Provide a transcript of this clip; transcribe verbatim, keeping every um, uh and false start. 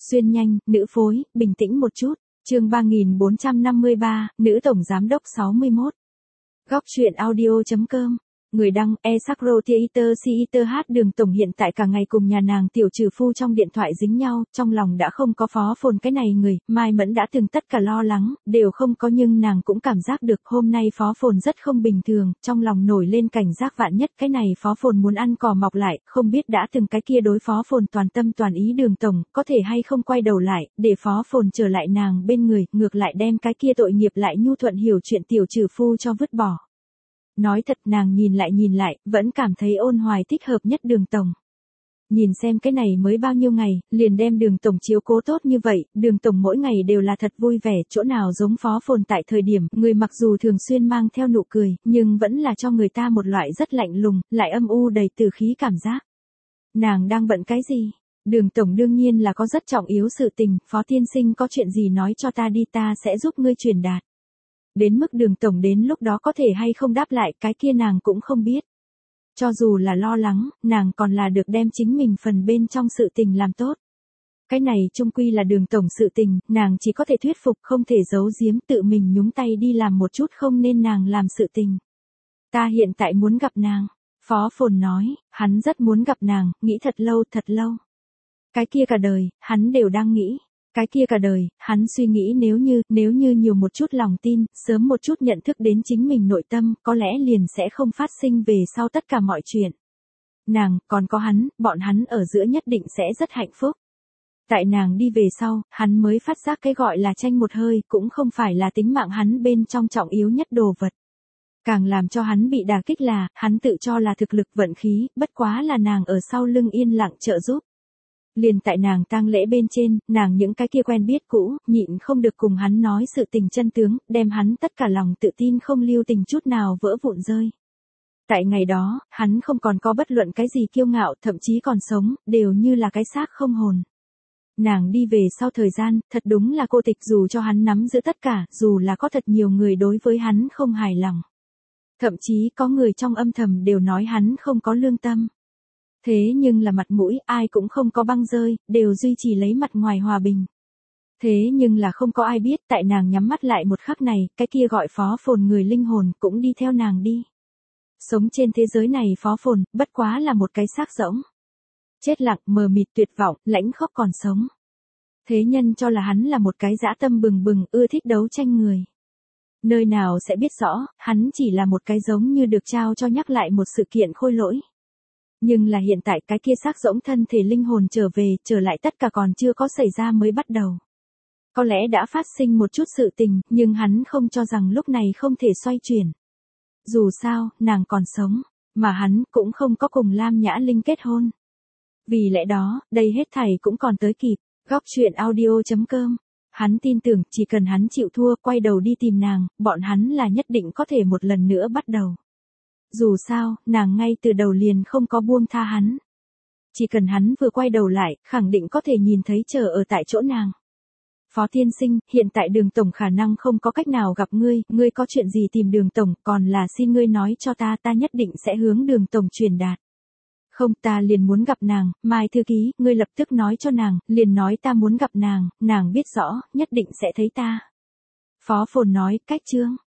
Xuyên nhanh, nữ phối, bình tĩnh một chút. Chương ba nghìn bốn trăm năm mươi ba, nữ tổng giám đốc sáu mươi mốt. Góc truyện audio chấm com. Người đăng, Esakro Theater Theater hát Đường tổng hiện tại cả ngày cùng nhà nàng tiểu trừ phu trong điện thoại dính nhau, trong lòng đã không có Phó Phồn cái này người, Mai Mẫn đã từng tất cả lo lắng, đều không có, nhưng nàng cũng cảm giác được hôm nay Phó Phồn rất không bình thường, trong lòng nổi lên cảnh giác vạn nhất cái này Phó Phồn muốn ăn cỏ mọc lại, không biết đã từng cái kia đối Phó Phồn toàn tâm toàn ý Đường tổng, có thể hay không quay đầu lại, để Phó Phồn trở lại nàng bên người, ngược lại đem cái kia tội nghiệp lại nhu thuận hiểu chuyện tiểu trừ phu cho vứt bỏ. Nói thật nàng nhìn lại nhìn lại, vẫn cảm thấy Ôn Hoài thích hợp nhất Đường tổng. Nhìn xem cái này mới bao nhiêu ngày, liền đem Đường tổng chiếu cố tốt như vậy, Đường tổng mỗi ngày đều là thật vui vẻ, chỗ nào giống Phó Phồn tại thời điểm, người mặc dù thường xuyên mang theo nụ cười, nhưng vẫn là cho người ta một loại rất lạnh lùng, lại âm u đầy từ khí cảm giác. Nàng đang bận cái gì? Đường tổng đương nhiên là có rất trọng yếu sự tình, Phó tiên sinh có chuyện gì nói cho ta đi, ta sẽ giúp ngươi truyền đạt. Đến mức Đường tổng đến lúc đó có thể hay không đáp lại, cái kia nàng cũng không biết. Cho dù là lo lắng, nàng còn là được đem chính mình phần bên trong sự tình làm tốt. Cái này chung quy là Đường tổng sự tình, nàng chỉ có thể thuyết phục, không thể giấu giếm, tự mình nhúng tay đi làm một chút không nên nàng làm sự tình. Ta hiện tại muốn gặp nàng. Phó Phồn nói, hắn rất muốn gặp nàng, nghĩ thật lâu thật lâu. Cái kia cả đời, hắn đều đang nghĩ. Cái kia cả đời, hắn suy nghĩ nếu như, nếu như nhiều một chút lòng tin, sớm một chút nhận thức đến chính mình nội tâm, có lẽ liền sẽ không phát sinh về sau tất cả mọi chuyện. Nàng, còn có hắn, bọn hắn ở giữa nhất định sẽ rất hạnh phúc. Tại nàng đi về sau, hắn mới phát giác cái gọi là tranh một hơi, cũng không phải là tính mạng hắn bên trong trọng yếu nhất đồ vật. Càng làm cho hắn bị đả kích là, hắn tự cho là thực lực vận khí, bất quá là nàng ở sau lưng yên lặng trợ giúp. Liền tại nàng tang lễ bên trên, nàng những cái kia quen biết cũ, nhịn không được cùng hắn nói sự tình chân tướng, đem hắn tất cả lòng tự tin không lưu tình chút nào vỡ vụn rơi. Tại ngày đó, hắn không còn có bất luận cái gì kiêu ngạo, thậm chí còn sống, đều như là cái xác không hồn. Nàng đi về sau thời gian, thật đúng là cô tịch, dù cho hắn nắm giữ tất cả, dù là có thật nhiều người đối với hắn không hài lòng. Thậm chí có người trong âm thầm đều nói hắn không có lương tâm. Thế nhưng là mặt mũi, ai cũng không có băng rơi, đều duy trì lấy mặt ngoài hòa bình. Thế nhưng là không có ai biết, tại nàng nhắm mắt lại một khắc này, cái kia gọi Phó Phồn người linh hồn cũng đi theo nàng đi. Sống trên thế giới này Phó Phồn, bất quá là một cái xác rỗng. Chết lặng, mờ mịt, tuyệt vọng, lãnh khóc còn sống. Thế nhân cho là hắn là một cái dã tâm bừng bừng, ưa thích đấu tranh người. Nơi nào sẽ biết rõ, hắn chỉ là một cái giống như được trao cho nhắc lại một sự kiện khôi lỗi. Nhưng là hiện tại cái kia xác rỗng thân thể linh hồn trở về, trở lại tất cả còn chưa có xảy ra mới bắt đầu. Có lẽ đã phát sinh một chút sự tình, nhưng hắn không cho rằng lúc này không thể xoay chuyển. Dù sao, nàng còn sống, mà hắn cũng không có cùng Lam Nhã Linh kết hôn. Vì lẽ đó, đây hết thảy cũng còn tới kịp. Góc truyện audio chấm com. Hắn tin tưởng, chỉ cần hắn chịu thua, quay đầu đi tìm nàng, bọn hắn là nhất định có thể một lần nữa bắt đầu. Dù sao, nàng ngay từ đầu liền không có buông tha hắn. Chỉ cần hắn vừa quay đầu lại, khẳng định có thể nhìn thấy chờ ở tại chỗ nàng. Phó tiên sinh, hiện tại Đường tổng khả năng không có cách nào gặp ngươi, ngươi có chuyện gì tìm Đường tổng, còn là xin ngươi nói cho ta, ta nhất định sẽ hướng Đường tổng truyền đạt. Không, ta liền muốn gặp nàng, Mai thư ký, ngươi lập tức nói cho nàng, liền nói ta muốn gặp nàng, nàng biết rõ, nhất định sẽ thấy ta. Phó Phồn nói, cách chương.